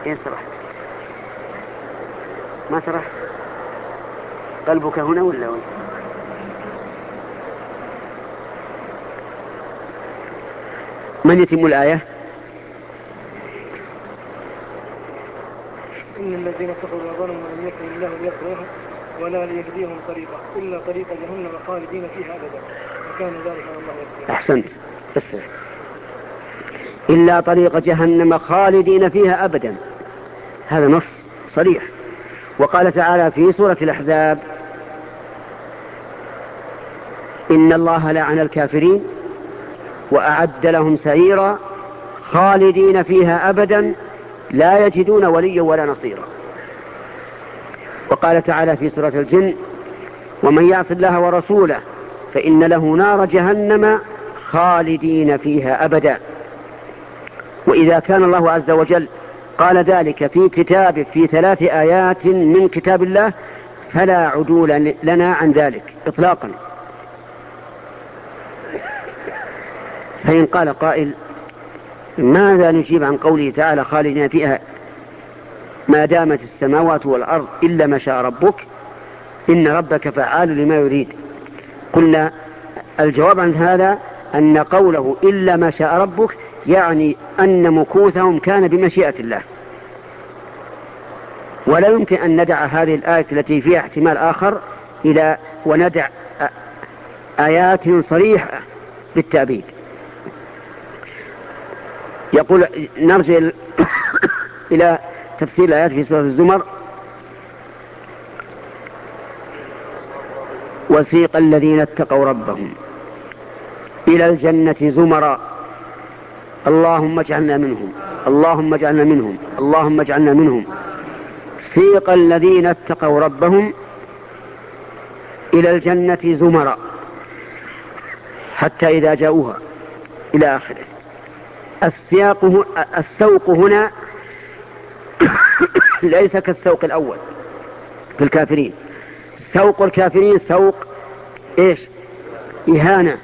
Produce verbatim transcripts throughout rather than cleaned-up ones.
إيه سرحت؟ ما سرحت؟ قلبك هنا ولا وين؟ من يتم الآية؟ إن الذين كفروا وظلموا لم يكن الله ليغفر لهم ولا ليهديهم طريقا إلا طريق جهنم خالدين فيها أبدا وكان ذلك على الله يسيرا. أحسنت. بس إلا طريق جهنم خالدين فيها أبدا، هذا نص صريح. وقال تعالى في سورة الأحزاب: إن الله لعن الكافرين وأعد لهم سعيرا خالدين فيها أبدا لا يجدون وليا ولا نصيرا. وقال تعالى في سورة الجن: ومن يعص الله ورسوله فإن له نار جهنم خالدين فيها أبدا. وإذا كان الله عز وجل قال ذلك في كتابه في ثلاث آيات من كتاب الله فلا عدول لنا عن ذلك إطلاقا. فإن قال قائل: ماذا نجيب عن قوله تعالى خالدين فيها ما دامت السماوات والأرض إلا ما شاء ربك إن ربك فعال لما يريد؟ قلنا الجواب عن هذا أن قوله إلا ما شاء ربك يعني أن مكوثهم كان بمشيئة الله، ولا يمكن أن ندع هذه الآية التي فيها احتمال آخر إلى وندع آيات صريحة بالتأبيد. يقول نرجع إلى تفسير الآيات في سورة الزمر: وسيق الذين اتقوا ربهم إلى الجنة زمرا اللهم اجعلنا منهم اللهم اجعلنا منهم اللهم اجعلنا منهم سيق الذين اتقوا ربهم إلى الجنة زمرا حتى إذا جاءوها إلى آخره. السياق السوق هنا ليس كالسوق الأول في الكافرين. سوق الكافرين سوق إيش؟ إهانة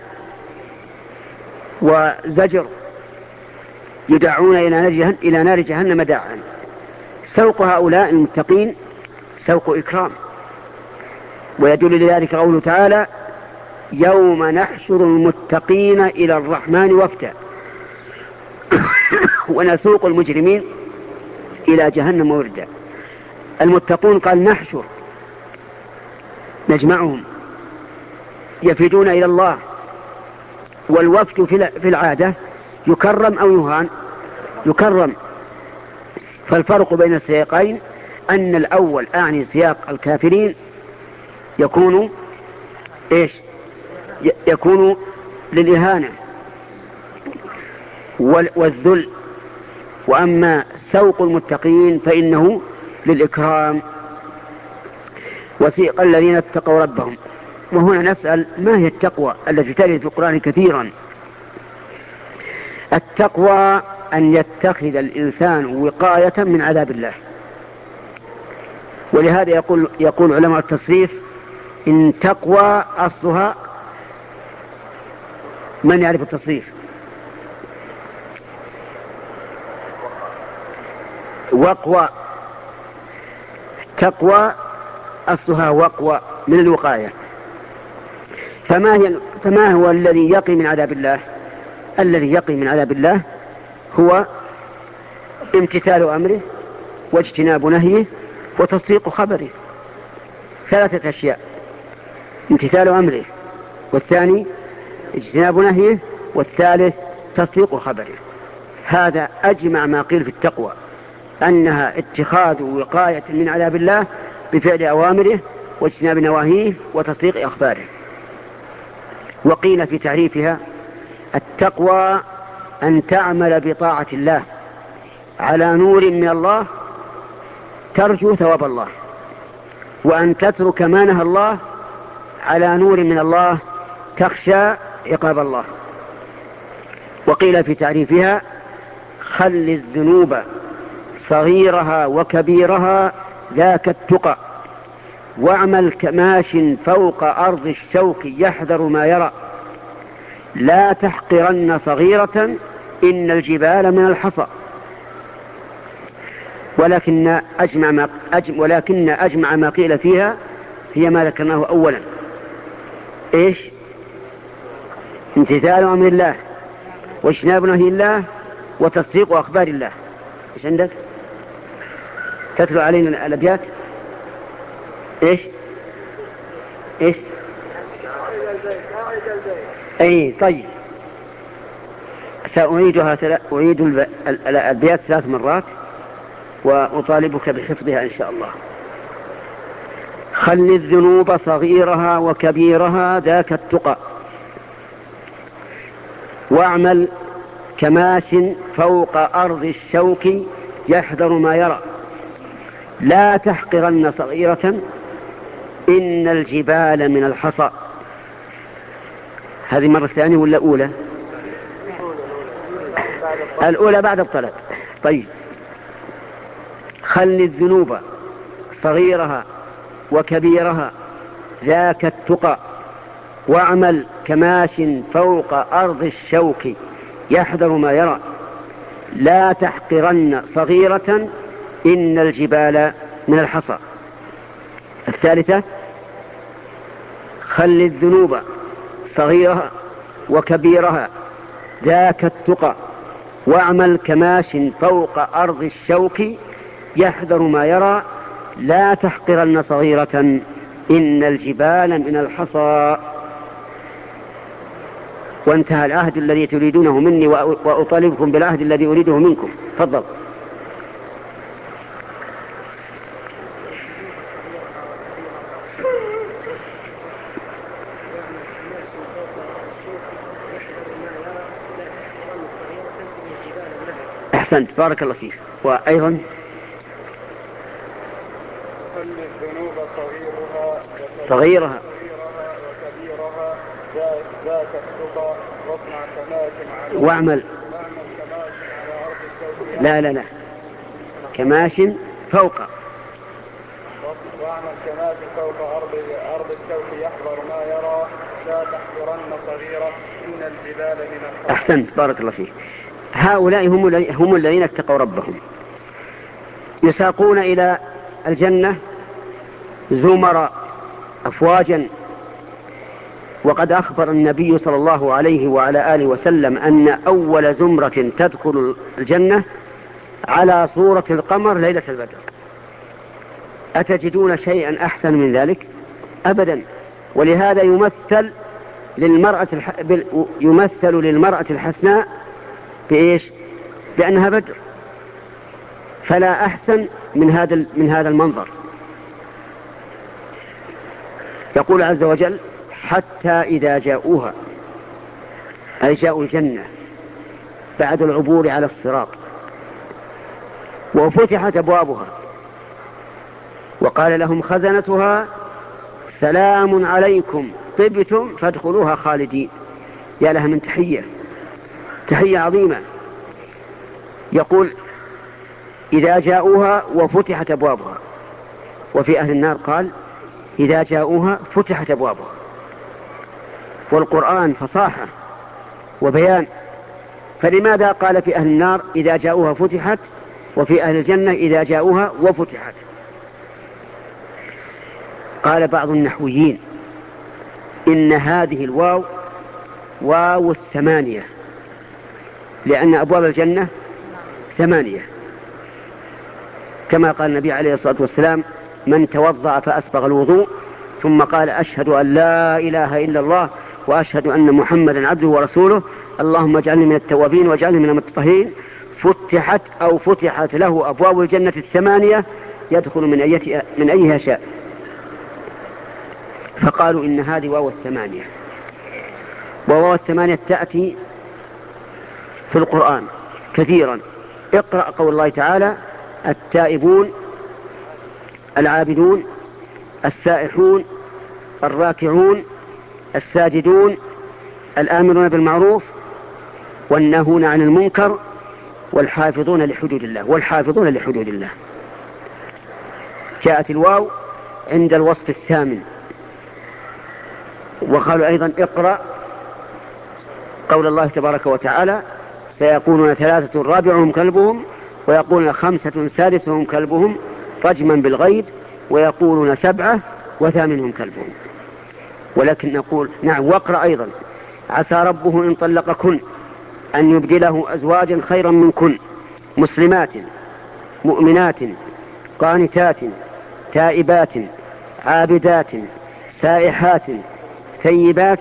وزجر، يدعون إلى نار جهنم داعا. سوق هؤلاء المتقين سوق إكرام، ويدل لذلك قوله تعالى: يوم نحشر المتقين إلى الرحمن وفدا ونسوق المجرمين إلى جهنم وردا. المتقون قال نحشر، نجمعهم يفدون إلى الله. والوفد في العادة يكرم أو يهان؟ يكرم. فالفرق بين السياقين أن الأول أعني سياق الكافرين يكون إيش؟ يكون للإهانة والذل، وأما سوق المتقين فإنه للإكرام. وسيق الذين اتقوا ربهم. وهنا نسأل: ما هي التقوى التي ترد في القرآن كثيرا؟ التقوى أن يتخذ الإنسان وقاية من عذاب الله. ولهذا يقول, يقول علماء التصريف: إن تقوى أصلها، من يعرف التصريف؟ وقوى. تقوى أصلها وقوى من الوقاية. فما, هي فما هو الذي يقي من عذاب الله؟ الذي يقي من عذاب الله هو امتثال أمره واجتناب نهيه وتصديق خبره. ثلاثة أشياء: امتثال أمره، والثاني اجتناب نهيه، والثالث تصديق خبره. هذا أجمع ما قيل في التقوى، أنها اتخاذ وقاية من عذاب الله بفعل أوامره واجتناب نواهيه وتصديق أخباره. وقيل في تعريفها: التقوى أن تعمل بطاعة الله على نور من الله ترجو ثواب الله، وأن تترك ما نهى الله على نور من الله تخشى عقاب الله. وقيل في تعريفها: خل الذنوب صغيرها وكبيرها ذاك التقى، واعمل كماش فوق أرض الشوك يحذر ما يرى، لا تحقرن صغيرة إن الجبال من الحصى. ولكن أجمع ما, أجم ولكن أجمع ما قيل فيها هي ما ذكرناه أولا. إيش؟ امتثال أمر الله واجتناب نهي الله وتصديق أخبار الله. إيش عندك؟ تتلو علينا الأبيات. إيش؟ إيش؟ أي طيب، سأعيدها ثلاث أعيد الأبيات ثلاث مرات وأطالبك بحفظها إن شاء الله. خل الذنوب صغيرها وكبيرها ذاك التقى، واعمل كماش فوق أرض الشوك يحذر ما يرى، لا تحقرن صغيرة إن الجبال من الحصى. هذه مرة ثانية ولا أولى؟ الأولى بعد الطلب. طيب، خل الذنوب صغيرها وكبيرها ذاك التقى، واعمل كماش فوق أرض الشوك يحذر ما يرى، لا تحقرن صغيرة إن الجبال من الحصى. الثالثة، خل الذنوب صغيرها وكبيرها ذاك التقى، واعمل كماش فوق أرض الشوك يحذر ما يرى، لا تحقرن صغيرة إن الجبال من الحصى. وانتهى العهد الذي تريدونه مني وأطالبكم بالعهد الذي أريده منكم. تفضل. أحسنت، بارك الله فيك. وأيضا الذنوب صغيرها صغيرها وكبيرها ذاك التقى، واصنع كماش على واعمل كماش على أرض الشوك. لا لا لا كماش فوق واعمل كماش فوق أرض أرض الشوك يحذر ما يرى، لا تحقرن صغيرة إن الجبال من الحصى. أحسنت، بارك الله فيك. هؤلاء هم هم الذين اتقوا ربهم، يساقون إلى الجنة زمر أفواجا. وقد أخبر النبي صلى الله عليه وعلى آله وسلم أن أول زمرة تدخل الجنة على صورة القمر ليلة البدر. أتجدون شيئا أحسن من ذلك؟ أبدا. ولهذا يمثل للمرأة الح... يمثل للمرأة الحسناء بإيش؟ بأنها بدر. فلا أحسن من هذا من هذا المنظر. يقول عز وجل: حتى إذا جاءوها، أي جاءوا الجنة بعد العبور على الصراط، وفتحت أبوابها وقال لهم خزنتها سلام عليكم طبتم فادخلوها خالدين. يا لها من تحية، تحية عظيمة. يقول: إذا جاءوها وفتحت أبوابها. وفي أهل النار قال: إذا جاءوها فتحت أبوابها. والقرآن فصاحة وبيان، فلماذا قال في أهل النار إذا جاءوها فتحت، وفي أهل الجنة إذا جاءوها وفتحت؟ قال بعض النحويين: إن هذه الواو واو الثمانية، لأن أبواب الجنة ثمانية، كما قال النبي عليه الصلاة والسلام: من توضأ فأسبغ الوضوء ثم قال أشهد أن لا إله إلا الله وأشهد أن محمدا عبده ورسوله اللهم اجعلني من التوابين واجعلني من المتطهرين، فتحت أو فتحت له أبواب الجنة الثمانية يدخل من أيها من أيها شاء. فقالوا إن هذه واو الثمانية. وواو الثمانية تأتي في القرآن كثيرا. اقرأ قول الله تعالى: التائبون العابدون السائحون الراكعون الساجدون الآمرون بالمعروف والناهون عن المنكر والحافظون لحدود الله والحافظون لحدود الله. جاءت الواو عند الوصف الثامن. وقالوا أيضا: اقرأ قول الله تبارك وتعالى: سيقولون ثلاثة رابعهم كلبهم ويقولون خمسة سادسهم كلبهم رجما بالغيب، ويقولون سبعة وثامنهم كلبهم. ولكن نقول نعم. واقرأ أيضا: عسى ربه إن طلقكن أن يبدله أزواجا خيرا منكن مسلمات مؤمنات قانتات تائبات عابدات سائحات ثيبات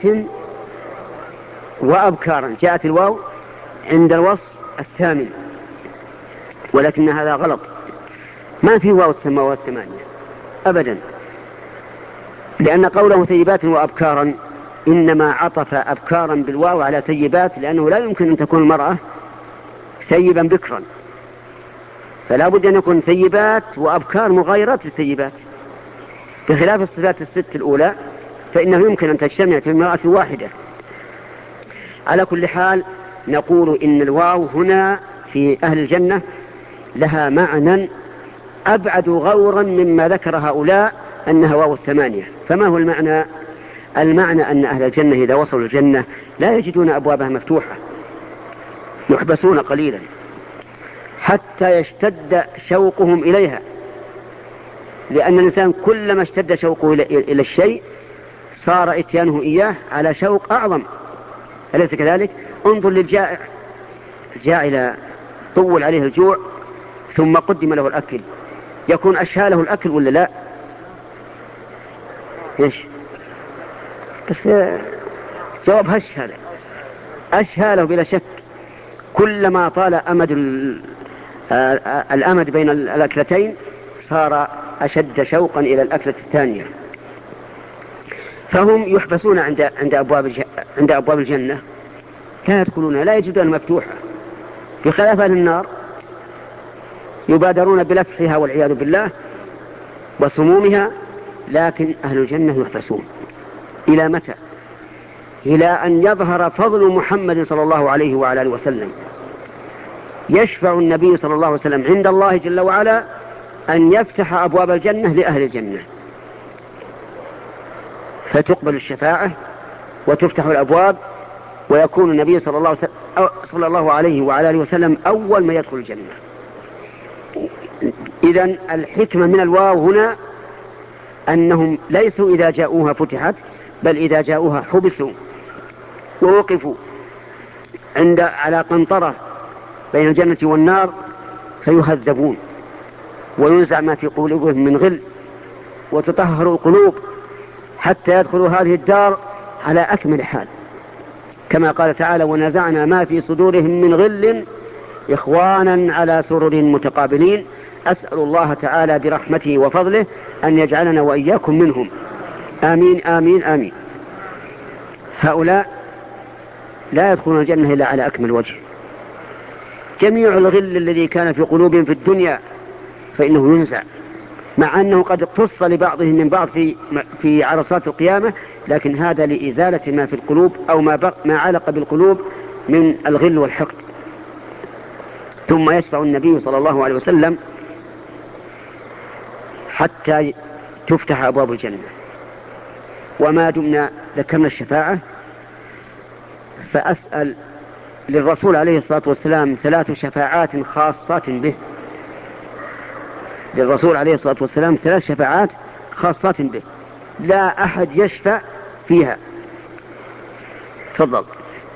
وأبكارا. جاءت الواو عند الوصف الثامن، ولكن هذا غلط. ما في واو السماوات الثمانية أبدا، لأن قوله ثيبات وأبكارا إنما عطف أبكارا بالواو على ثيبات، لأنه لا يمكن أن تكون المرأة ثيبا بكرا، فلا بد أن يكون ثيبات وأبكار مغايرات للثيبات، بخلاف الصفات الست الأولى فإنه يمكن أن تجتمع في المرأة واحدة. على كل حال نقول إن الواو هنا في أهل الجنة لها معنى أبعد غورا مما ذكر هؤلاء أنها واو الثمانية. فما هو المعنى؟ المعنى أن أهل الجنة إذا وصلوا الجنة لا يجدون أبوابها مفتوحة، يحبسون قليلا حتى يشتد شوقهم إليها، لأن الإنسان كلما اشتد شوقه إلى الشيء صار اتيانه إياه على شوق أعظم، أليس كذلك؟ انظر للجائع، الجائع طول عليه الجوع ثم قدم له الأكل، يكون أشهى له الأكل ولا لا؟ إيش؟ بس جواب هشهى له، أشهى له بلا شك. كلما طال أمد الأمد بين الأكلتين صار أشد شوقا إلى الأكلة الثانية. فهم يحبسون عند عند أبواب عند أبواب الجنة، لا يدخلونها، لا يجدون مفتوحة، بخلاف أهل النار يبادرون بلفحها والعياذ بالله وسمومها، لكن أهل الجنة يحبسون. إلى متى؟ إلى أن يظهر فضل محمد صلى الله عليه وعلى آله وسلم. يشفع النبي صلى الله عليه وسلم عند الله جل وعلا أن يفتح أبواب الجنة لأهل الجنة، فتقبل الشفاعة وتفتح الأبواب، ويكون النبي صلى الله, صلى الله عليه وعلى آله وسلم أول ما يدخل الجنة. إذن الحكمة من الواو هنا أنهم ليسوا إذا جاءوها فتحت، بل إذا جاءوها حبسوا ووقفوا عند على قنطرة بين الجنة والنار فيهذبون وينزع ما في قلوبهم من غل وتطهر القلوب حتى يدخلوا هذه الدار على أكمل حال، كما قال تعالى: ونزعنا ما في صدورهم من غل إخوانا على سرر متقابلين. أسأل الله تعالى برحمته وفضله أن يجعلنا وإياكم منهم، آمين آمين آمين. هؤلاء لا يدخلون الجنة إلا على أكمل وجه. جميع الغل الذي كان في قلوبهم في الدنيا فإنه ينزع، مع أنه قد اقتص لبعضهم من بعض في في عرصات القيامة، لكن هذا لإزالة ما في القلوب أو ما بق ما علق بالقلوب من الغل والحقد. ثم يشفع النبي صلى الله عليه وسلم حتى تفتح أبواب الجنة. وما دمنا ذكرنا الشفاعة فأسأل للرسول عليه الصلاة والسلام ثلاث شفاعات خاصات به. للرسول عليه الصلاة والسلام ثلاث شفاعات خاصات به لا أحد يشفع فيها. تفضل.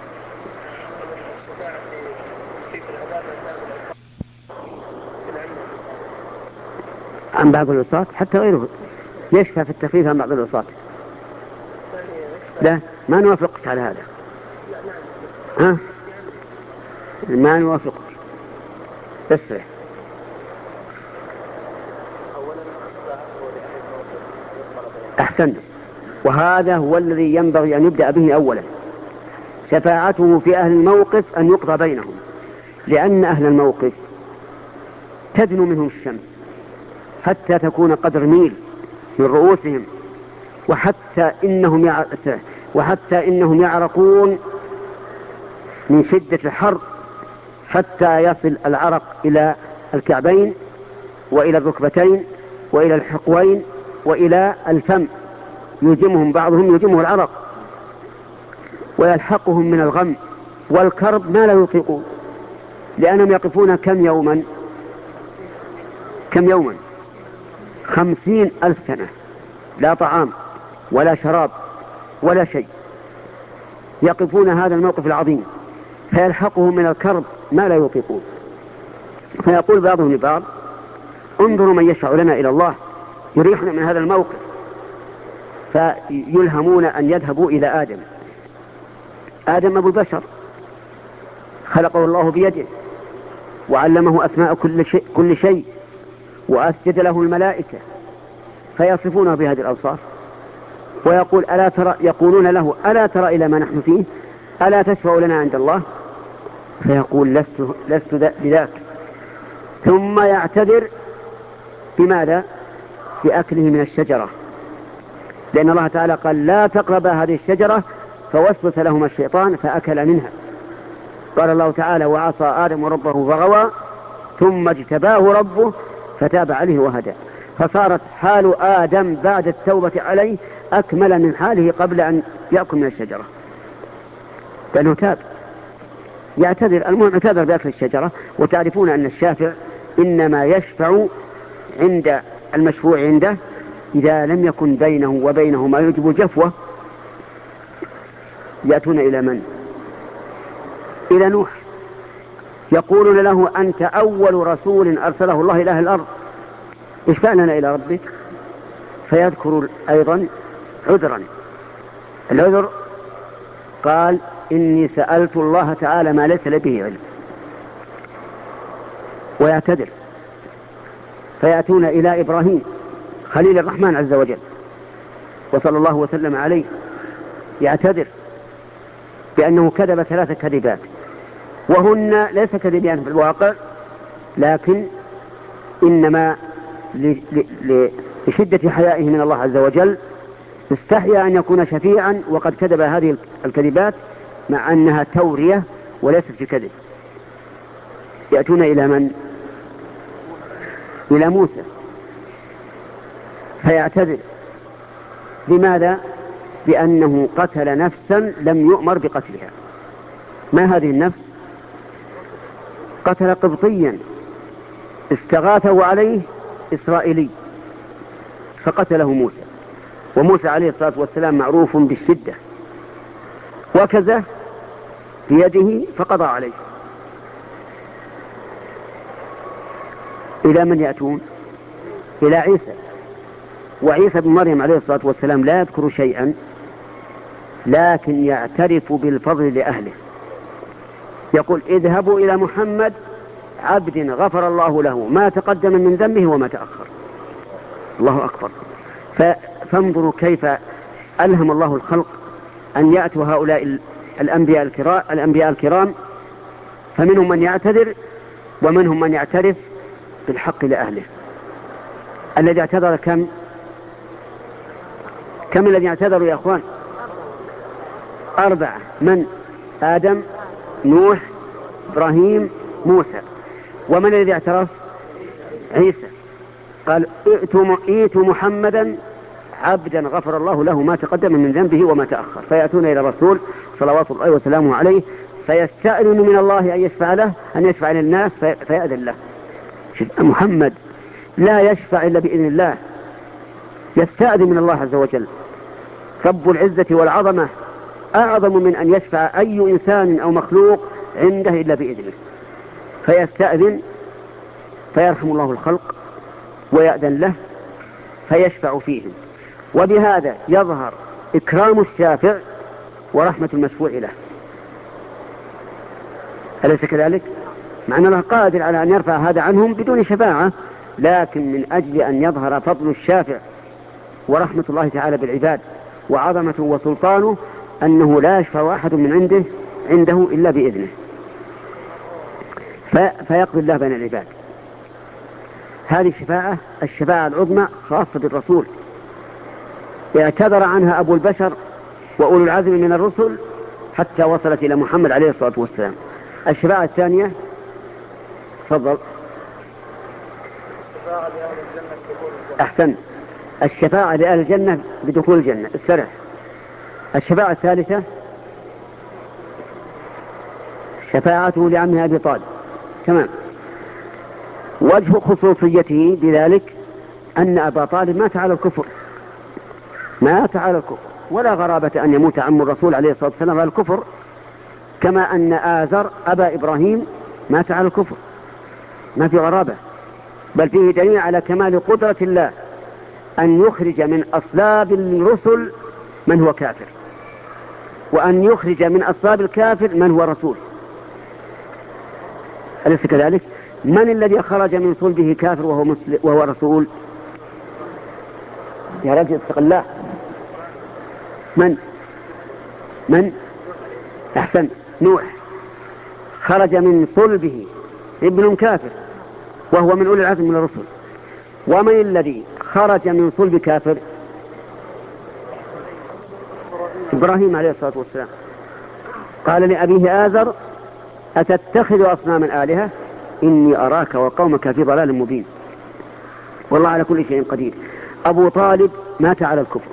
عن بعض الوصات حتى غيره يشفع في التخفيف عن بعض الوصات. لا ما نوافقك على هذا، ها ما نوافقك، اسرع. أحسنت، وهذا هو الذي ينبغي أن يبدأ به أولا، شفاعته في أهل الموقف أن يقضى بينهم، لأن أهل الموقف تدنو منهم الشمس حتى تكون قدر ميل من رؤوسهم، وحتى إنهم يع... وحتى إنهم يعرقون من شدة الحر حتى يصل العرق إلى الكعبين وإلى الركبتين وإلى الحقوين وإلى الفم، يجمهم بعضهم يجمه العرق ويلحقهم من الغم والكرب ما لا يطيقون، لأنهم يقفون كم يوما كم يوما؟ خمسين ألف سنة، لا طعام ولا شراب ولا شيء، يقفون هذا الموقف العظيم، فيلحقهم من الكرب ما لا يطيقون، فيقول بعضهم لبعض: انظروا من يشفع لنا إلى الله يريحنا من هذا الموقف. فيلهمون أن يذهبوا إلى آدم. آدم أبو البشر، خلقه الله بيده وعلمه أسماء كل شيء, كل شيء وأسجد له الملائكة، فيصفونه بهذه الأوصاف، ويقول ألا ترى يقولون له: ألا ترى إلى ما نحن فيه؟ ألا تشفع لنا عند الله؟ فيقول: لست, لست بذاك. ثم يعتذر بماذا؟ بأكله من الشجرة، لأن الله تعالى قال: لا تقربا هذه الشجرة، فوسوس لهما الشيطان فأكل منها. قال الله تعالى: وعصى آدم ربه فغوى ثم اجتباه ربه فتاب عليه وهدى. فصارت حال آدم بعد التوبة عليه أكمل من حاله قبل أن يأكل من الشجرة، لأنه تاب. يعتذر، المهم اعتذر بأكل الشجرة. وتعرفون أن الشافع إنما يشفع عند المشفوع عنده إذا لم يكن بينه وبينه ما يجب جفوة. يأتون إلى من؟ إلى نوح، يقولون له: أنت أول رسول أرسله الله إلى الأرض، اشفع لنا إلى ربك. فيذكر أيضا عذرا. العذر قال: إني سألت الله تعالى ما ليس لي به علم. ويعتذر. فيأتون إلى إبراهيم خليل الرحمن عز وجل وصلى الله وسلم عليه، يعتذر بأنه كذب ثلاث كذبات، وهن ليس كذبان في الواقع، لكن إنما لشدة حيائه من الله عز وجل استحيا أن يكون شفيعا وقد كذب هذه الكذبات، مع أنها تورية وليست في كذب. يأتون إلى من؟ إلى موسى، فيعتذر. لماذا؟ بأنه قتل نفسا لم يؤمر بقتلها. ما هذه النفس؟ قتل قبطيا استغاثه عليه إسرائيلي فقتله موسى، وموسى عليه الصلاة والسلام معروف بالشدة، وكذا بيده فقضى عليه. إلى من يأتون؟ إلى عيسى. وعيسى بن مريم عليه الصلاة والسلام لا يذكر شيئا، لكن يعترف بالفضل لأهله. يقول: اذهبوا إلى محمد عبد غفر الله له ما تقدم من ذنبه وما تأخر. الله أكبر. فانظروا كيف ألهم الله الخلق أن يأتوا هؤلاء الأنبياء الكرام, الأنبياء الكرام فمنهم من يعتذر ومنهم من يعترف بالحق لأهله. الذي اعتذر كم؟ كم الذي اعتذروا يا أخوان؟ أربعة. من؟ آدم، نوح، إبراهيم، موسى. ومن الذي اعترف؟ عيسى. قال: ائتوا محمدا عبدا غفر الله له ما تقدم من ذنبه وما تأخر. فيأتون إلى الرسول صلوات الله وسلامه عليه فيستأذن من الله أن يشفع له، أن يشفع للناس فيأذن له. محمد لا يشفع إلا بإذن الله، يستأذن من الله عز وجل. رب العزة والعظمة أعظم من أن يشفع أي إنسان أو مخلوق عنده إلا بإذنه. فيستأذن فيرحم الله الخلق ويأذن له فيشفع فيهم. وبهذا يظهر إكرام الشافع ورحمة المشفوع له. أليس كذلك؟ مع أن الله قادر على أن يرفع هذا عنهم بدون شفاعة، لكن من أجل أن يظهر فضل الشافع ورحمة الله تعالى بالعباد وعظمته وسلطانه أنه لا يشفع أحد من عنده عنده إلا بإذنه، فيقضي الله بين العباد. هذه الشفاعة الشفاعة العظمى خاصة بالرسول، اعتذر عنها أبو البشر وأولو العزم من الرسل حتى وصلت إلى محمد عليه الصلاة والسلام. الشفاعة الثانية، تفضل. أحسن. الشفاعة لأهل الجنة بدخول الجنة، استرح. الشفاعة الثالثة شفاعته لعمه أبي طالب. تمام. وجه خصوصيته بذلك أن أبا طالب مات على الكفر، مات على الكفر، ولا غرابة أن يموت عم الرسول عليه الصلاة والسلام على الكفر، كما أن آزر أبا إبراهيم مات على الكفر، ما في غرابة، بل فيه دليل على كمال قدرة الله أن يخرج من أصلاب الرسل من هو كافر، وأن يخرج من أصلاب الكافر من هو رسول. أليس كذلك؟ من الذي خرج من صلبه كافر وهو, مسلم وهو رسول؟ يا رجل اتق الله. من من أحسن نوح خرج من صلبه ابن كافر وهو من أولي العزم من الرسل. ومن الذي خرج من صلب كافر؟ إبراهيم عليه الصلاة والسلام. قال لأبيه آزر أتتخذ أصناما آلهة إني أراك وقومك في ضلال مبين. والله على كل شيء قدير. أبو طالب مات على الكفر،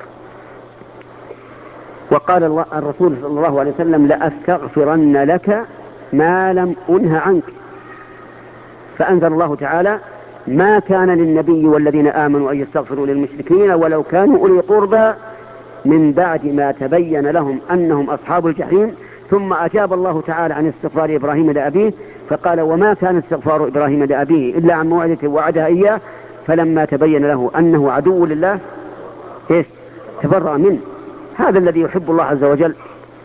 وقال الله الرسول صلى الله عليه وسلم لأستغفرن لك ما لم أنه عنك، فأنزل الله تعالى ما كان للنبي والذين آمنوا أن يستغفروا للمشركين ولو كانوا أولي قربى من بعد ما تبين لهم أنهم أصحاب الجحيم. ثم أجاب الله تعالى عن استغفار إبراهيم لأبيه فقال وما كان استغفار إبراهيم لأبيه إلا عن موعدة وعدها إياه فلما تبين له أنه عدو لله إيش تبرأ منه. هذا الذي يحب الله عز وجل.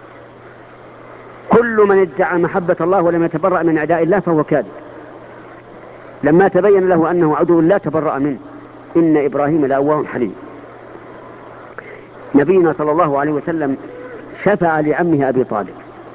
كل من ادعى محبة الله ولم يتبرأ من أعداء الله فهو كاذب. لما تبين له أنه عدو الله تبرأ منه. إن إبراهيم لأواه حليم. نبينا صلى الله عليه وسلم شفع لعمه أبي طالب،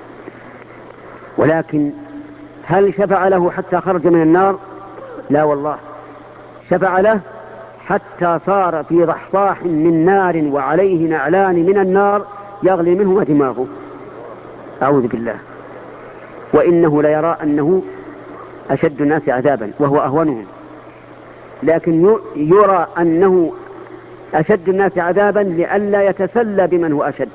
ولكن هل شفع له حتى خرج من النار؟ لا والله، شفع له حتى صار في ضحضاح من نار وعليه نعلان من النار يغلي منهما دماغه، أعوذ بالله. وإنه ليرى أنه أشد الناس عذابا وهو أهونهم، لكن يرى أنه أشد الناس عذابا لئلا يتسلى بمن هو أشد.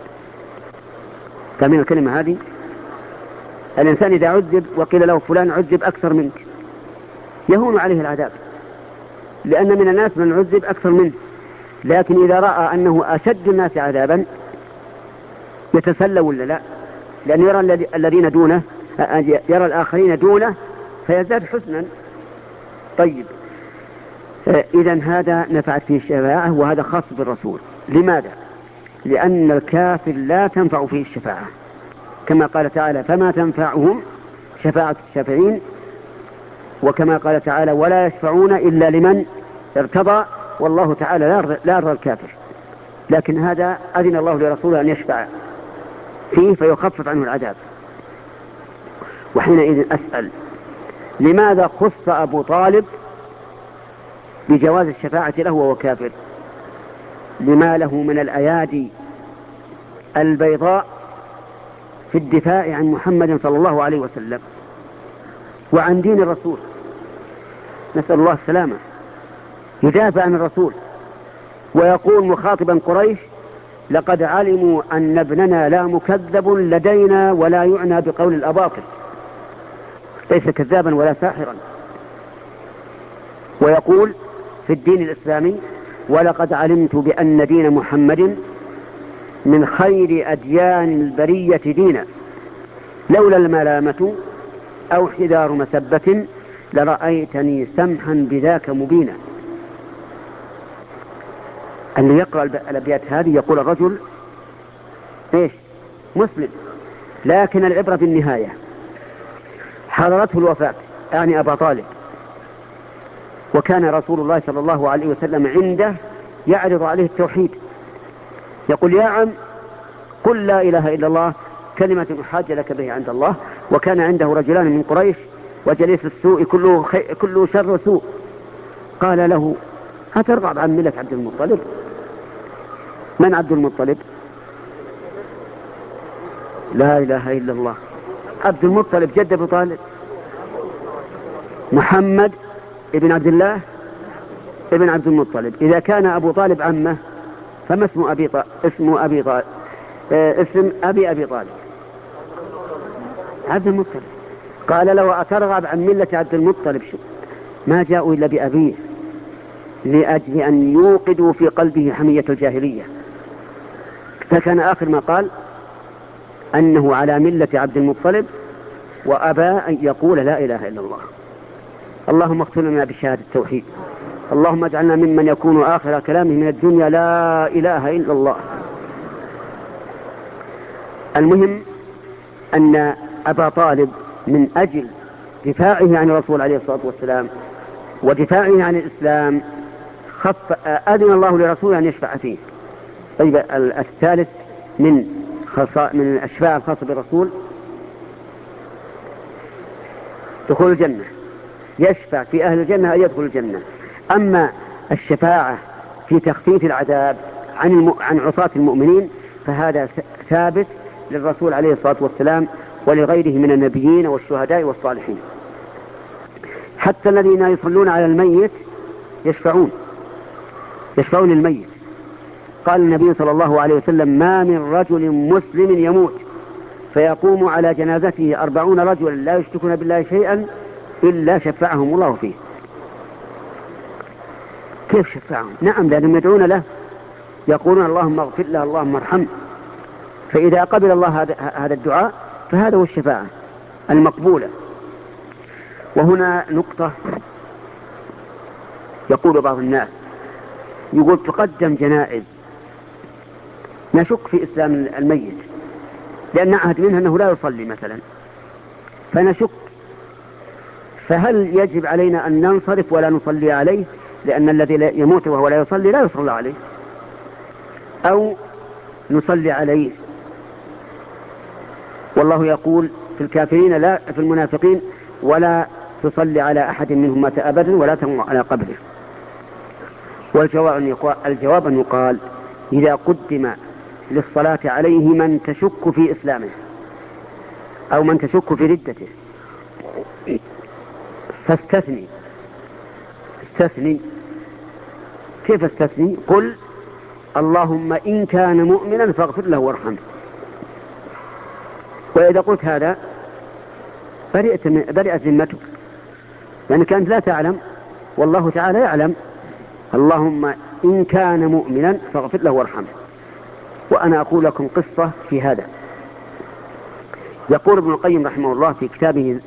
فمن الكلمة هذه الإنسان إذا عذب وقيل له فلان عذب أكثر منك يهون عليه العذاب، لأن من الناس من عذب أكثر منه، لكن إذا رأى أنه أشد الناس عذابا يتسلى ولا لا، لأن يرى الذين دونه يرى الآخرين دونه فيزداد حسنا. طيب إذن هذا نفعت فيه الشفاعة، وهذا خاص بالرسول. لماذا؟ لأن الكافر لا تنفع فيه الشفاعة، كما قال تعالى فما تنفعهم شفاعة الشافعين، وكما قال تعالى ولا يشفعون إلا لمن ارتضى، والله تعالى لا يرضى الكافر. لكن هذا أذن الله لرسوله أن يشفع فيه فيخفف عنه العذاب. وحينئذ أسأل لماذا خص أبو طالب بجواز الشفاعة له وهو كافر؟ لما له من الأيادي البيضاء في الدفاع عن محمد صلى الله عليه وسلم وعن دين الرسول، نسأل الله السلامة. يدافع عن الرسول ويقول مخاطبا قريش لقد علموا أن ابننا لا مكذب لدينا ولا يعنى بقول الأباطل، ليس كذابا ولا ساحرا. ويقول في الدين الإسلامي ولقد علمت بأن دين محمد من خير أديان البرية دينا لولا الملامة أو حذار مسبة لرأيتني سمحا بذاك مبينا. اللي يقرأ الأبيات هذه يقول الرجل إيش مسلم، لكن العبرة بالنهاية. حضرته الوفاة يعني أبا طالب، وكان رسول الله صلى الله عليه وسلم عنده يعرض عليه التوحيد، يقول يا عم قل لا إله إلا الله كلمة أحاج لك به عند الله. وكان عنده رجلان من قريش وجليس السوء كله, خي... كله شر وسوء. قال له أترغب عن ملة عبد المطلب؟ من عبد المطلب؟ لا إله إلا الله، عبد المطلب جد أبو طالب، محمد ابن عبد الله ابن عبد المطلب. إذا كان أبو طالب عمه فما اسم أبي طالب؟ اسم أبي طالب اه اسم أبي أبي طالب عبد المطلب. قال له أترغب عن ملة عبد المطلب؟ شو ما جاءوا إلا بأبيه لأجل أن يوقدوا في قلبه حمية الجاهلية، فكان آخر ما قال أنه على ملة عبد المطلب وأبى أن يقول لا إله إلا الله. اللهم اغفر لنا بشهادة التوحيد، اللهم اجعلنا ممن يكون آخر كلامه من الدنيا لا إله إلا الله. المهم أن أبا طالب من أجل دفاعه عن الرسول عليه الصلاة والسلام ودفاعه عن الإسلام خف أذن الله لرسوله أن يشفع فيه. طيب الثالث من خصا من الشفاعة الخاصة بالرسول دخول الجنة، يشفع في أهل الجنة أن يدخل الجنة. أما الشفاعة في تخفيف العذاب عن الم... عن عصاة المؤمنين فهذا ثابت للرسول عليه الصلاة والسلام ولغيره من النبيين والشهداء والصالحين. حتى الذين يصلون على الميت يشفعون يشفعون للميت. قال النبي صلى الله عليه وسلم: ما من رجل مسلم يموت فيقوم على جنازته أربعون رجلا لا يشركون بالله شيئا إلا شفعهم الله فيه. كيف شفعهم؟ نعم، لأنهم يدعون له، يقولون اللهم اغفر له اللهم ارحمه. فإذا قبل الله هذا الدعاء فهذا هو الشفاعة المقبولة. وهنا نقطة يقول بعض الناس، يقول تقدم جنائز نشك في إسلام الميت لأن نعهد منه أنه لا يصلي مثلا، فنشك، فهل يجب علينا أن ننصرف ولا نصلي عليه لأن الذي يموت وهو لا يصلي لا يصلى عليه، أو نصلي عليه؟ والله يقول في الكافرين لا في المنافقين: ولا تصلي على أحد منهم مات أبدا ولا تقم على قبره. والجواب أن يقال, الجواب أن يقال إذا قدم للصلاة عليه من تشك في إسلامه أو من تشك في ردته فاستثني استثني كيف استثني؟ قل اللهم إن كان مؤمنا فاغفر له وارحمه. وإذا قلت هذا برئت برئت ذمتك، لأنك أنت لا تعلم والله تعالى يعلم. اللهم إن كان مؤمنا فاغفر له وارحمه. وأنا أقول لكم قصة في هذا. يقول ابن القيم رحمه الله في كتابه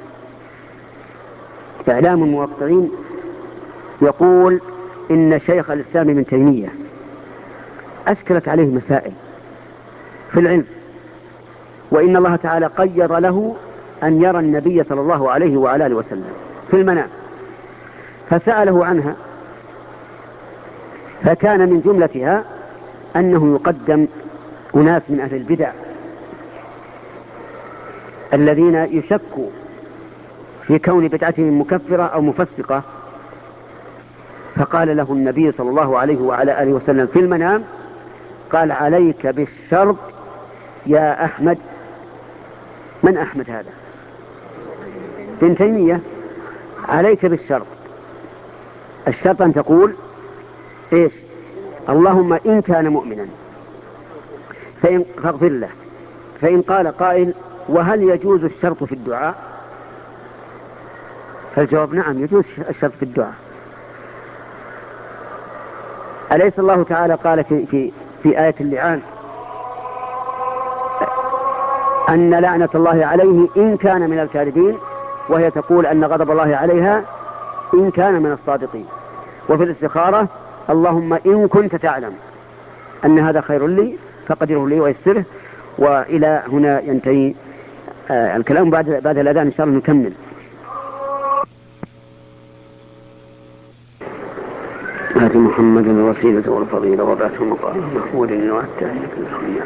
إعلام الموقعين، يقول إن شيخ الإسلام ابن تيمية أشكلت عليه مسائل في العلم، وإن الله تعالى قيض له أن يرى النبي صلى الله عليه وعلى آله وسلم في المنام، فسأله عنها، فكان من جملتها أنه يقدم أناس من أهل البدع الذين يشكوا في كون بدعتهم مكفرة أو مفسقة، فقال له النبي صلى الله عليه وعلى آله وسلم في المنام، قال: عليك بالشرط يا أحمد. من أحمد هذا؟ ابن تيمية. عليك بالشرط، الشرط أن تقول إيش؟ اللهم إن كان مؤمنا فإن فاغفر له. فإن قال قائل: وهل يجوز الشرط في الدعاء؟ فالجواب: نعم، يجوز الشرط في الدعاء. أليس الله تعالى قال في, في, في آية اللعان أن لعنة الله عليه إن كان من الكاذبين، وهي تقول أن غضب الله عليها إن كان من الصادقين. وفي الاستخارة: اللهم إن كنت تعلم أن هذا خير لي فقدره لي ويسره. وإلى هنا ينتهي آه الكلام. بعد بعد الأذان إن شاء الله نكمل. آت محمد الوسيلة والفضيلة وبعثه مقام محمود وأتى إنك الأخيار.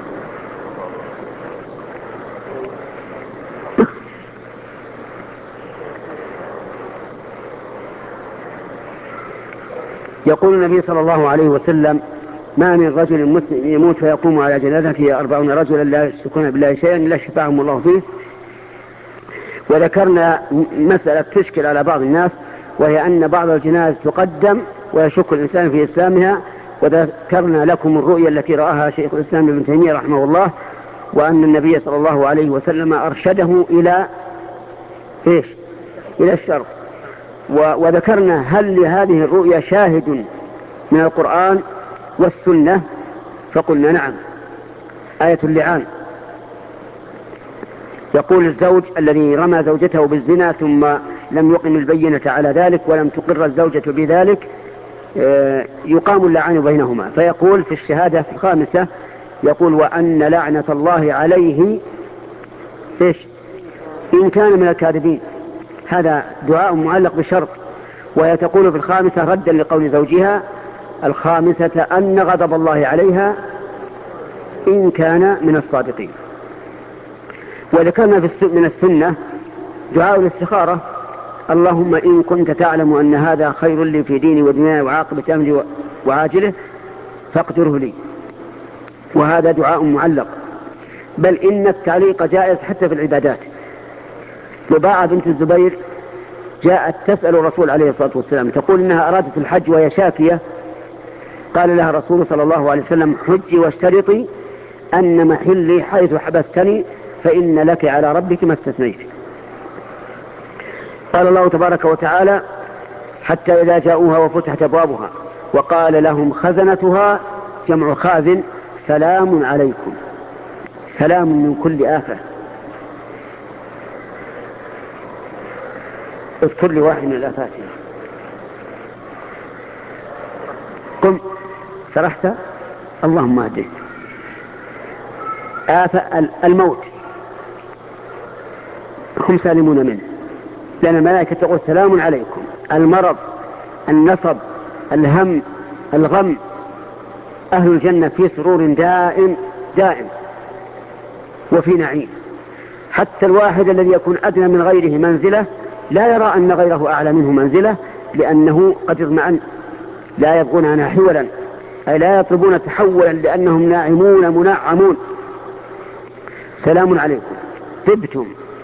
يقول النبي صلى الله عليه وسلم: ما من رجل مسلم يموت فيقوم على جنازته أربعون رجلا لا يشركون بالله شيئا إلا شفعهم الله فيه. وذكرنا مسألة تشكل على بعض الناس، وهي أن بعض الجنائز تقدم ويشك الإنسان في إسلامها. وذكرنا لكم الرؤيا التي رآها شيخ الإسلام ابن تيمية رحمه الله، وأن النبي صلى الله عليه وسلم أرشده إلى إيش؟ إلى الشرط. وذكرنا هل لهذه الرؤيا شاهد من القرآن والسنة، فقلنا نعم. آية اللعان، يقول الزوج الذي رمى زوجته بالزنا ثم لم يقم البينة على ذلك ولم تقر الزوجة بذلك يقام اللعان بينهما، فيقول في الشهادة الخامسة يقول وأن لعنة الله عليه إيش إن كان من الكاذبين. هذا دعاء معلق بشرط. وهي تقول في الخامسة ردا لقول زوجها الخامسة أن غضب الله عليها إن كان من الصادقين. وذكرنا من السنة دعاء الاستخارة اللهم إن كنت تعلم أن هذا خير لي في ديني ودنياي وعاقبة أمري وعاجله فاقدره لي، وهذا دعاء معلق. بل إن التعليق جائز حتى في العبادات. لباعة بنت الزبير جاءت تسأل الرسول عليه الصلاة والسلام تقول إنها أرادت الحج وهي شاكية، قال لها الرسول صلى الله عليه وسلم حجي واشترطي أن محلي حيث حبستني فإن لك على ربك ما استثنيت. قال الله تبارك وتعالى حتى إذا جاءوها وفتحت أبوابها وقال لهم خزنتها جمع خازن سلام عليكم، سلام من كل آفة. اذكر لي واحد من الآفات. قم سرحت اللهم اهديه. آفة الموت هم سالمون منه، لأن الملائكة تقول سلام عليكم. المرض، النصب، الهم، الغم، أهل الجنة في سرور دائم دائم وفي نعيم. حتى الواحد الذي يكون أدنى من غيره منزلة لا يرى أن غيره أعلى منه منزلة، لأنه قد اطمأن، لا يبغون عنها حولا، أي لا يطلبون تحولا، لأنهم ناعمون منعمون. سلام عليكم طبتم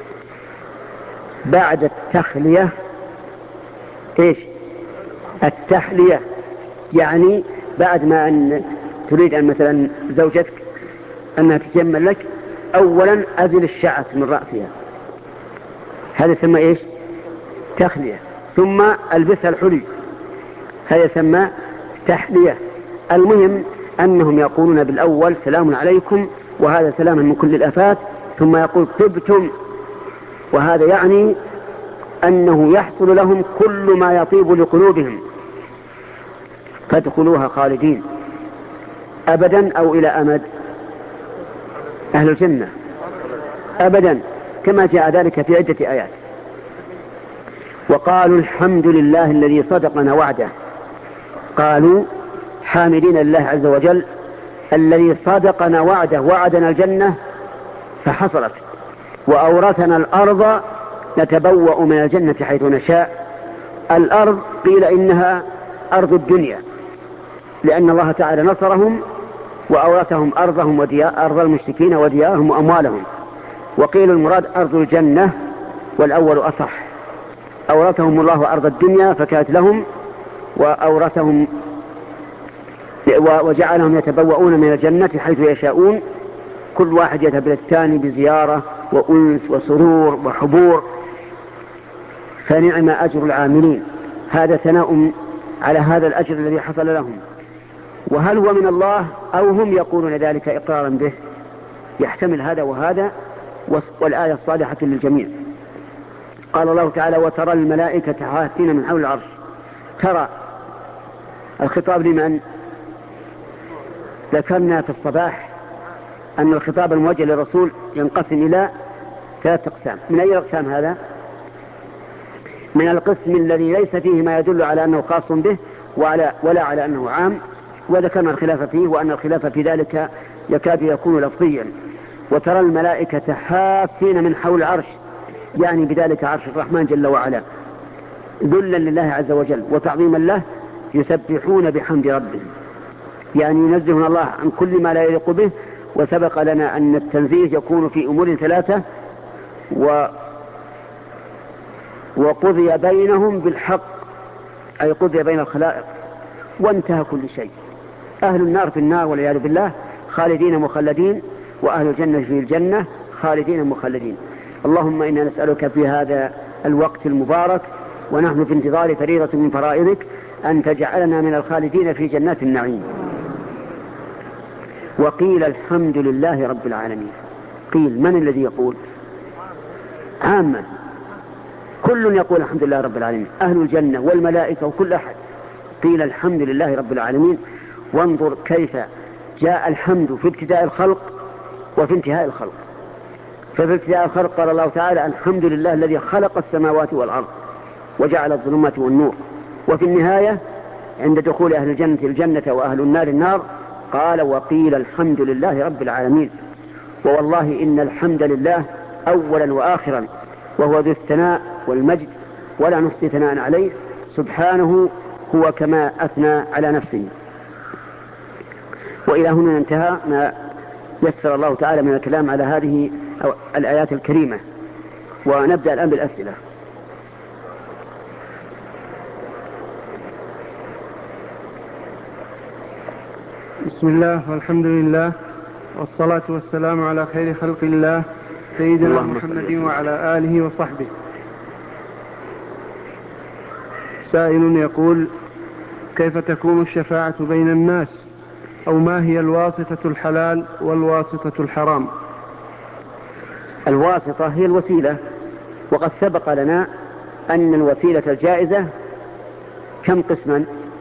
بعد التخلية. إيش التحلية؟ يعني بعد ما أن تريد أن مثلا زوجتك أنها تجمل لك، أولا أزل الشعث من رأسها، هذا يسمى إيش تخلية. ثم ألبسها الحلي، هذا يسمى تحلية. المهم أنهم يقولون بالأول سلام عليكم، وهذا سلام من كل الآفات، ثم يقول طبتم، وهذا يعني أنه يحصل لهم كل ما يطيب لقلوبهم، فادخلوها خالدين أبدا أو إلى أمد. أهل الجنة أبدا، كما جاء ذلك في عدة آيات. وقالوا الحمد لله الذي صدقنا وعده، قالوا حامدين الله عز وجل الذي صدقنا وعده، وعدنا الجنة فحصلت، وأورثنا الأرض نتبوأ من الجنة حيث نشاء. الأرض قيل إنها أرض الدنيا، لأن الله تعالى نصرهم وأورثهم أرضهم وديار أرض المشركين وديارهم وأموالهم. وقيل المراد أرض الجنة، والأول أصح. أورثهم الله أرض الدنيا فكانت لهم، وأورثهم وجعلهم يتبوؤون من الجنة حيث يشاءون، كل واحد يذهب الثاني بزيارة وأنس وسرور وحبور. فنعم أجر العاملين. هذا ثناء على هذا الأجر الذي حصل لهم. وهل هو من الله أو هم يقولون ذلك إقرارا به؟ يحتمل هذا وهذا، والآية الصالحة للجميع. قال الله تعالى وترى الملائكة حافين من حول العرش. ترى الخطاب لمن؟ ذكرنا في الصباح أن الخطاب الموجه للرسول ينقسم إلى ثلاث أقسام. من أي أقسام هذا؟ من القسم الذي ليس فيه ما يدل على أنه خاص به ولا, ولا على أنه عام، وذكرنا الخلاف فيه، وأن الخلاف في ذلك يكاد يكون لفظيا. وترى الملائكة حافين من حول العرش، يعني بذلك عرش الرحمن جل وعلا، ذلا لله عز وجل وتعظيما له، يسبحون بحمد ربهم، يعني ينزهون الله عن كل ما لا يليق به. وسبق لنا أن التنزيه يكون في أمور ثلاثة، و وقضي بينهم بالحق، أي قضي بين الخلائق وانتهى كل شيء. أهل النار في النار والعياذ بالله خالدين مخلدين، وأهل الجنة في الجنة خالدين مخلدين. اللهم إنا نسألك في هذا الوقت المبارك ونحن في انتظار فريضة من فرائضك أن تجعلنا من الخالدين في جنات النعيم. وقيل الحمد لله رب العالمين. قيل من الذي يقول؟ عامة، كل يقول الحمد لله رب العالمين، أهل الجنة والملائكة وكل أحد. قيل الحمد لله رب العالمين. وانظر كيف جاء الحمد في ابتداء الخلق وفي انتهاء الخلق. ففي ابتداء الخلق قال الله تعالى الحمد لله الذي خلق السماوات والأرض وجعل الظلمات والنور. وفي النهاية عند دخول أهل الجنة الجنة وأهل النار النار قال وقيل الحمد لله رب العالمين. ووالله إن الحمد لله أولا وآخرا، وهو ذو الثناء والمجد ولا نحصي ثناء عليه سبحانه، هو كما أثنى على نفسه. وإلى هنا انتهى ما يسر الله تعالى من الكلام على هذه الآيات الكريمة، ونبدأ الآن بالأسئلة. بسم الله والحمد لله والصلاة والسلام على خير خلق الله سيدنا محمد وعلى آله وصحبه. سائل يقول: كيف تكون الشفاعة بين الناس؟ أو ما هي الواسطة الحلال والواسطة الحرام؟ الواسطة هي الوسيلة، وقد سبق لنا أن الوسيلة الجائزة كم قسما؟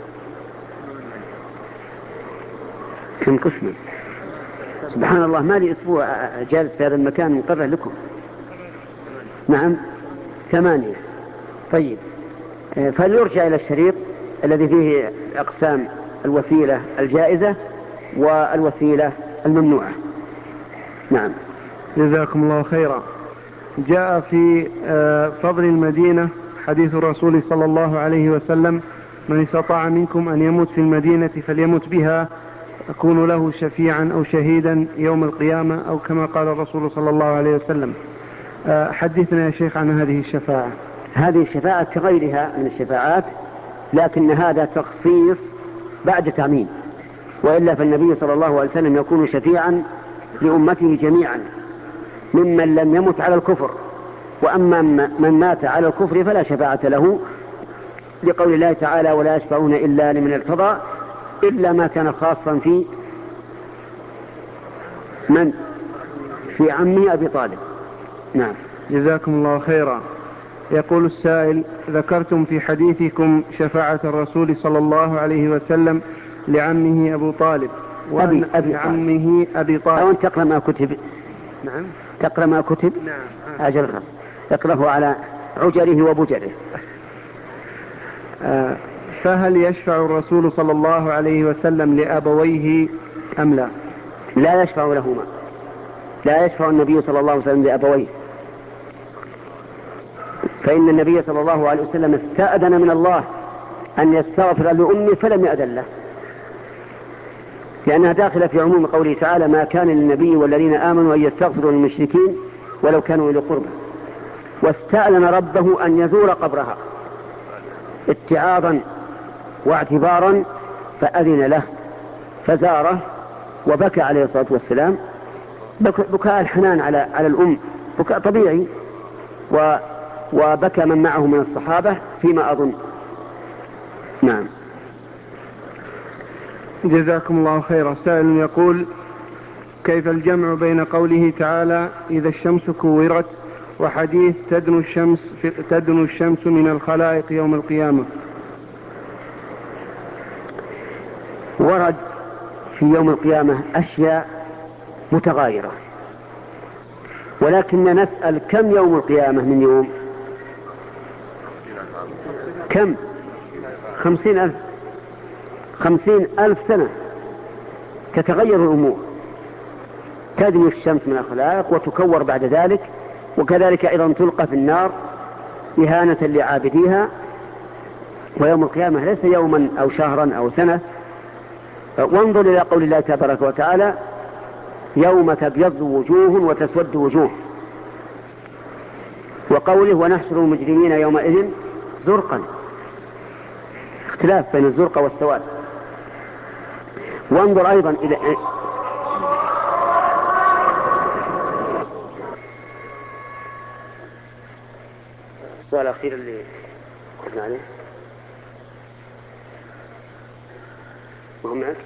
كم قسما؟ سبحان الله، ما لي أسبوع جالس في هذا المكان مقرر لكم. نعم، ثمانية. طيب، فليرجع إلى الشريط الذي فيه أقسام الوسيلة الجائزة والوسيلة الممنوعة. نعم. جزاكم الله خيرا. جاء في فضل المدينة حديث الرسول صلى الله عليه وسلم: من استطاع منكم أن يموت في المدينة فليمت بها أكون له شفيعا أو شهيدا يوم القيامة، أو كما قال الرسول صلى الله عليه وسلم. حدثنا يا شيخ عن هذه الشفاعة. هذه الشفاعة كغيرها من الشفاعات، لكن هذا تخصيص بعد تعميم، وإلا فالنبي صلى الله عليه وسلم يكون شفيعا لأمته جميعا ممن لم يمت على الكفر، وأما من مات على الكفر فلا شفاعة له، لقول الله تعالى: ولا يشفعون إلا لمن ارتضى، إلا ما كان خاصا في من في عمه أبي طالب. نعم. جزاكم الله خيرا. يقول السائل: ذكرتم في حديثكم شفاعة الرسول صلى الله عليه وسلم لعمه أبو طالب أبي أبي لعمه أبي طالب. أو أن تقرأ ما كتب. نعم، تقرأ ما كتب. نعم، أجل خير، تقرأه على عجره وبجره. آه فهل يشفع الرسول صلى الله عليه وسلم لأبويه أم لا؟ لا يشفع لهما، لا يشفع النبي صلى الله عليه وسلم لأبويه، فإن النبي صلى الله عليه وسلم استأذن من الله أن يستغفر لأمه فلم يأذن له، لأنها داخلة في عموم قوله تعالى: ما كان للنبي والذين آمنوا أن يستغفروا للمشركين ولو كانوا إلى قربى. واستأذن ربه أن يزور قبرها اتعاظا واعتبارا، فأذن له فزاره، وبكى عليه الصلاة والسلام بكاء الحنان على على الأم، بكاء طبيعي، و وبكى من معه من الصحابة فيما أظن. نعم. جزاكم الله خيرا. سائل يقول: كيف الجمع بين قوله تعالى: إذا الشمس كورت، وحديث تدنو الشمس, تدنو الشمس من الخلائق يوم القيامة؟ ورد في يوم القيامة أشياء متغايرة، ولكن نسأل: كم يوم القيامة من يوم؟ كم؟ خمسين ألف خمسين ألف سنة تتغير الأمور، تدنو الشمس من الخلائق وتكور بعد ذلك، وكذلك أيضا تلقى في النار إهانة لعابديها. ويوم القيامة ليس يوما أو شهرا أو سنة. وانظر إلى قول الله تبارك وتعالى: يوم تبيض وجوه وتسود وجوه، وقوله: ونحشر المجرمين يومئذ زرقا، اختلاف بين الزرق والسواد. وانظر أيضا إلى السؤال الأخير اللي وقفنا عليه وهم معك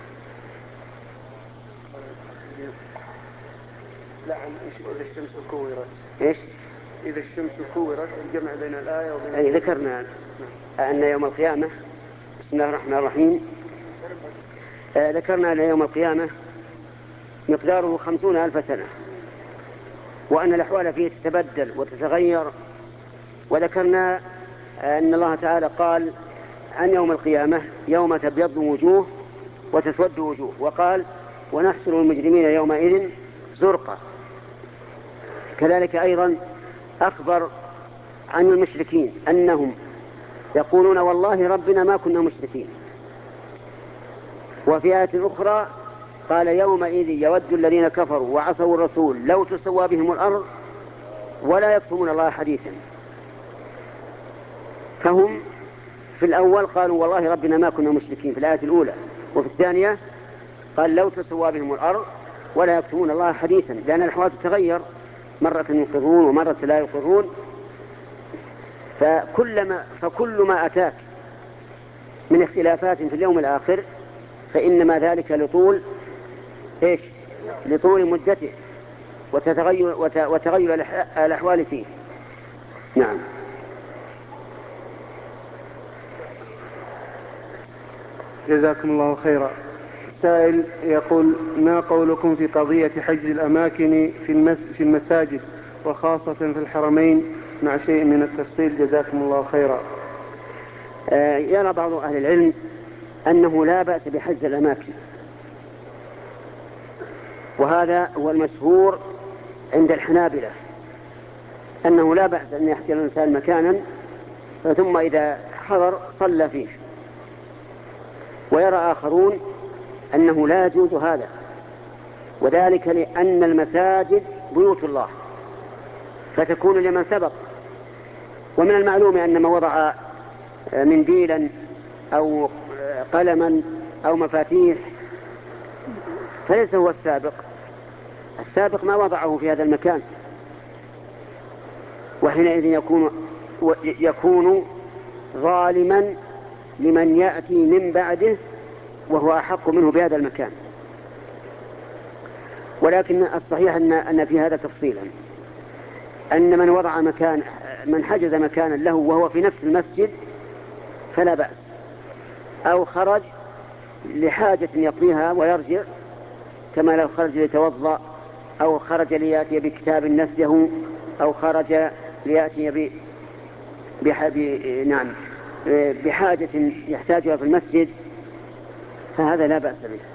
لا عن إذا الشمس كورت. إيش؟ إذا الشمس كورت الجمع بين الآية وبين أي ذكرنا أن يوم القيامة بسم الله الرحمن الرحيم آه ذكرنا أن يوم القيامة مقداره خمسون ألف سنة وأن الأحوال فيه تتبدل وتتغير. وذكرنا أن الله تعالى قال عن يوم القيامة يوم تبيض وجوه وتسود وجوه، وقال ونحشر المجرمين يومئذ زرقا. كذلك أيضا أخبر عن المشركين أنهم يقولون والله ربنا ما كنا مشركين. وفي آية أخرى قال يومئذ يود الذين كفروا وعصوا الرسول لو تسوى بهم الأرض ولا يكتمون الله حديثا. فهم في الأول قالوا والله ربنا ما كنا مشركين في الآية الأولى، وفي الثانية قال لو تسوى بهم الأرض ولا يكتمون الله حديثا، لأن الأحوال تتغير، مرة يقرون ومرة لا يقرون. فكلما فكل ما أتاك من اختلافات في اليوم الآخر فإنما ذلك لطول إيش؟ لطول مدته وتتغير وتغير الأحوال فيه. نعم. جزاكم الله خيرا. سائل يقول ما قولكم في قضية حجز الأماكن في, في المساجد وخاصة في الحرمين مع شيء من التفصيل جزاكم الله خيرا. آه يرى بعض أهل العلم أنه لا بأس بحجز الأماكن، وهذا هو المشهور عند الحنابلة أنه لا بأس أن يحجز الإنسان مكانا ثم إذا حضر صلى فيه. ويرى آخرون أنه لا يجوز هذا، وذلك لأن المساجد بيوت الله فتكون لمن سبق. ومن المعلوم أن من وضع منديلا أو قلما أو مفاتيح فليس هو السابق، السابق ما وضعه في هذا المكان، وحينئذ يكون يكون ظالما لمن يأتي من بعده وهو أحق منه بهذا المكان. ولكن الصحيح أن, أن في هذا تفصيلا، أن من وضع مكان من حجز مكانا له وهو في نفس المسجد فلا بأس، أو خرج لحاجة يقضيها ويرجع كما لو خرج ليتوضأ أو خرج ليأتي بكتاب نسيه أو خرج ليأتي ب... بح... ب... نعم بحاجة يحتاجها في المسجد فهذا لا بأس به.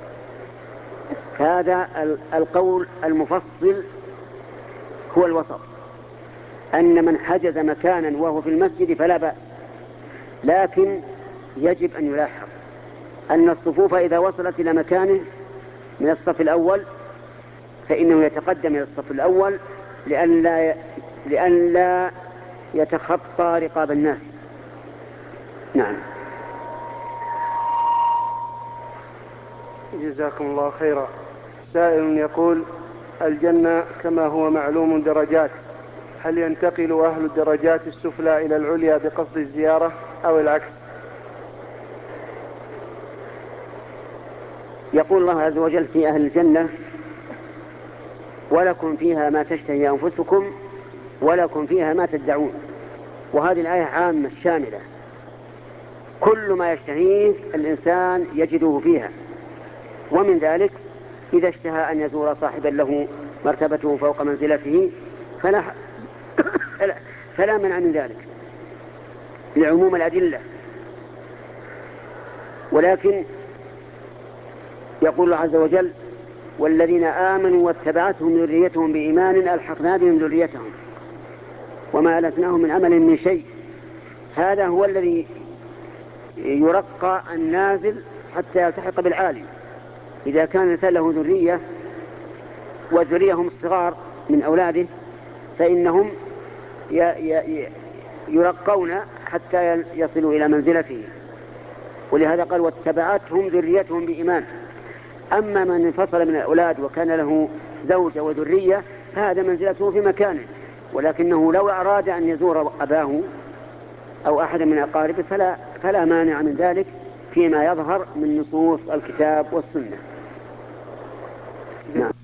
هذا القول المفصل هو الوسط، أن من حجز مكانا وهو في المسجد فلا بأس، لكن يجب أن يلاحظ أن الصفوف إذا وصلت إلى مكانه من الصف الأول فإنه يتقدم إلى الصف الأول لأن لا, لأن لا يتخطى رقاب الناس. نعم. جزاكم الله خيرا. سائل يقول الجنة كما هو معلوم درجات، هل ينتقل أهل الدرجات السفلى إلى العليا بقصد الزيارة أو العكس؟ يقول الله عز وجل في أهل الجنة ولكم فيها ما تشتهي أنفسكم ولكم فيها ما تدعون. وهذه الآية عامة شاملة، كل ما يشتهيه الإنسان يجده فيها. ومن ذلك إذا اشتهى أن يزور صاحبا له مرتبته فوق منزلته فلا, فلا منع من ذلك لعموم الأدلة. ولكن يقول الله عز وجل والذين آمنوا واتبعتهم ذريتهم بإيمان ألحقنا بهم ذريتهم وما ألتناهم من عمل من شيء. هذا هو الذي يرقى النازل حتى يلتحق بالعالي. إذا كان الإنسان له ذرية والذرية هم الصغار من أولاده فإنهم يرقون حتى يصلوا إلى منزلته، ولهذا قال واتبعتهم ذريتهم بإيمان. أما من انفصل من الأولاد وكان له زوجة وذرية فهذا منزلته في مكانه، ولكنه لو أراد أن يزور أباه أو أحد من أقاربه فلا, فلا مانع من ذلك فيما يظهر من نصوص الكتاب والسنة. نعم.